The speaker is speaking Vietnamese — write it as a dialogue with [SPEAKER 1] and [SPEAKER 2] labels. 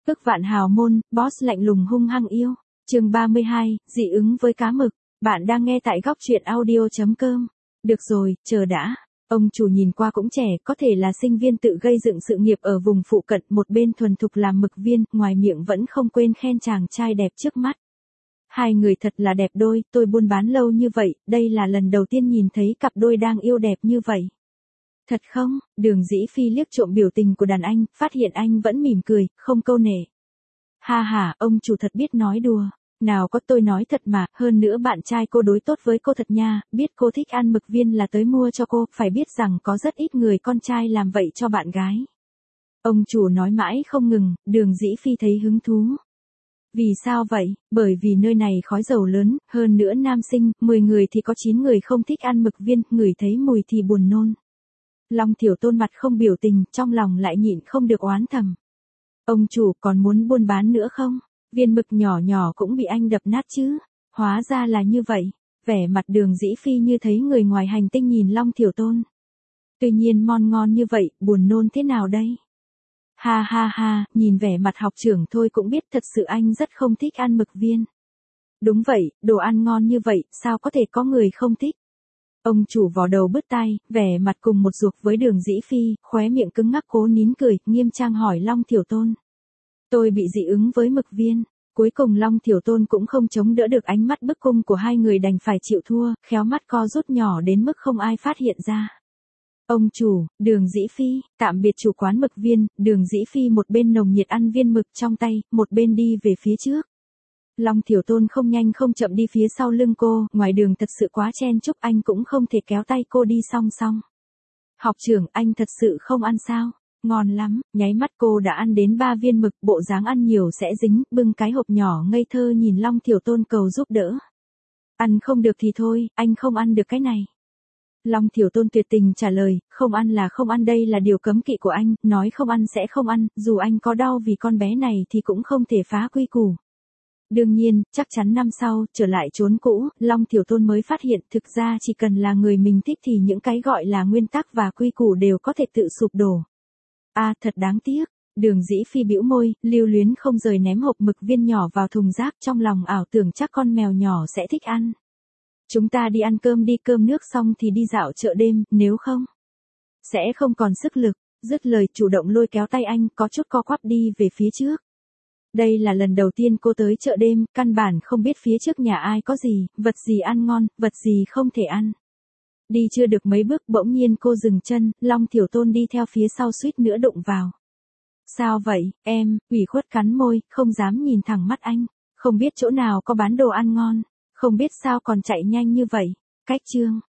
[SPEAKER 1] Ức vạn hào môn, boss lạnh lùng hung hăng yêu. Chương 32, dị ứng với cá mực. Bạn đang nghe tại góc truyện audio.com. Được rồi, chờ đã. Ông chủ nhìn qua cũng trẻ, có thể là sinh viên tự gây dựng sự nghiệp ở vùng phụ cận, một bên thuần thục làm mực viên, ngoài miệng vẫn không quên khen chàng trai đẹp trước mắt. Hai người thật là đẹp đôi, tôi buôn bán lâu như vậy, đây là lần đầu tiên nhìn thấy cặp đôi đang yêu đẹp như vậy. Thật không? Đường Dĩ Phi liếc trộm biểu tình của đàn anh, phát hiện anh vẫn mỉm cười, không câu nệ. Ha ha, ông chủ thật biết nói đùa. Nào có, tôi nói thật mà, hơn nữa bạn trai cô đối tốt với cô thật nha, biết cô thích ăn mực viên là tới mua cho cô, phải biết rằng có rất ít người con trai làm vậy cho bạn gái. Ông chủ nói mãi không ngừng, Đường Dĩ Phi thấy hứng thú. Vì sao vậy? Bởi vì nơi này khói dầu lớn, hơn nữa nam sinh, 10 người thì có 9 người không thích ăn mực viên, ngửi thấy mùi thì buồn nôn. Long Thiểu Tôn mặt không biểu tình, trong lòng lại nhịn không được oán thầm. Ông chủ còn muốn buôn bán nữa không? Viên mực nhỏ nhỏ cũng bị anh đập nát chứ. Hóa ra là như vậy. Vẻ mặt Đường Dĩ Phi như thấy người ngoài hành tinh nhìn Long Thiểu Tôn. Tuy nhiên ngon như vậy, buồn nôn thế nào đây? Ha ha ha, nhìn vẻ mặt học trưởng thôi cũng biết thật sự anh rất không thích ăn mực viên. Đúng vậy, đồ ăn ngon như vậy, sao có thể có người không thích? Ông chủ vò đầu bứt tai, vẻ mặt cùng một ruột với Đường Dĩ Phi, khóe miệng cứng ngắc cố nín cười, nghiêm trang hỏi Long Thiểu Tôn. Tôi bị dị ứng với mực viên. Cuối cùng Long Thiểu Tôn cũng không chống đỡ được ánh mắt bức cung của hai người đành phải chịu thua, khéo mắt co rút nhỏ đến mức không ai phát hiện ra. Ông chủ, Đường Dĩ Phi, tạm biệt chủ quán mực viên, Đường Dĩ Phi một bên nồng nhiệt ăn viên mực trong tay, một bên đi về phía trước. Long Thiểu Tôn không nhanh không chậm đi phía sau lưng cô, ngoài đường thật sự quá chen chúc anh cũng không thể kéo tay cô đi song song. Học trưởng, anh thật sự không ăn sao? Ngon lắm, nháy mắt cô đã ăn đến 3 viên mực, bộ dáng ăn nhiều sẽ dính, bưng cái hộp nhỏ ngây thơ nhìn Long Thiểu Tôn cầu giúp đỡ. Ăn không được thì thôi, anh không ăn được cái này. Long Thiểu Tôn tuyệt tình trả lời, không ăn là không ăn, đây là điều cấm kỵ của anh, nói không ăn sẽ không ăn, dù anh có đau vì con bé này thì cũng không thể phá quy củ. Đương nhiên, chắc chắn năm sau, trở lại chốn cũ, Long Thiểu Tôn mới phát hiện thực ra chỉ cần là người mình thích thì những cái gọi là nguyên tắc và quy củ đều có thể tự sụp đổ. Thật đáng tiếc. Đường Dĩ Phi bĩu môi, lưu luyến không rời ném hộp mực viên nhỏ vào thùng rác, trong lòng ảo tưởng chắc con mèo nhỏ sẽ thích ăn. Chúng ta đi ăn cơm đi, cơm nước xong thì đi dạo chợ đêm, nếu không sẽ không còn sức lực. Dứt lời chủ động lôi kéo tay anh, có chút co quắp đi về phía trước. Đây là lần đầu tiên cô tới chợ đêm, căn bản không biết phía trước nhà ai có gì, vật gì ăn ngon, vật gì không thể ăn. Đi chưa được mấy bước bỗng nhiên cô dừng chân, Long Thiểu Tôn đi theo phía sau suýt nữa đụng vào. Sao vậy, em? Ủy khuất cắn môi, không dám nhìn thẳng mắt anh. Không biết chỗ nào có bán đồ ăn ngon. Không biết sao còn chạy nhanh như vậy. Cách chương.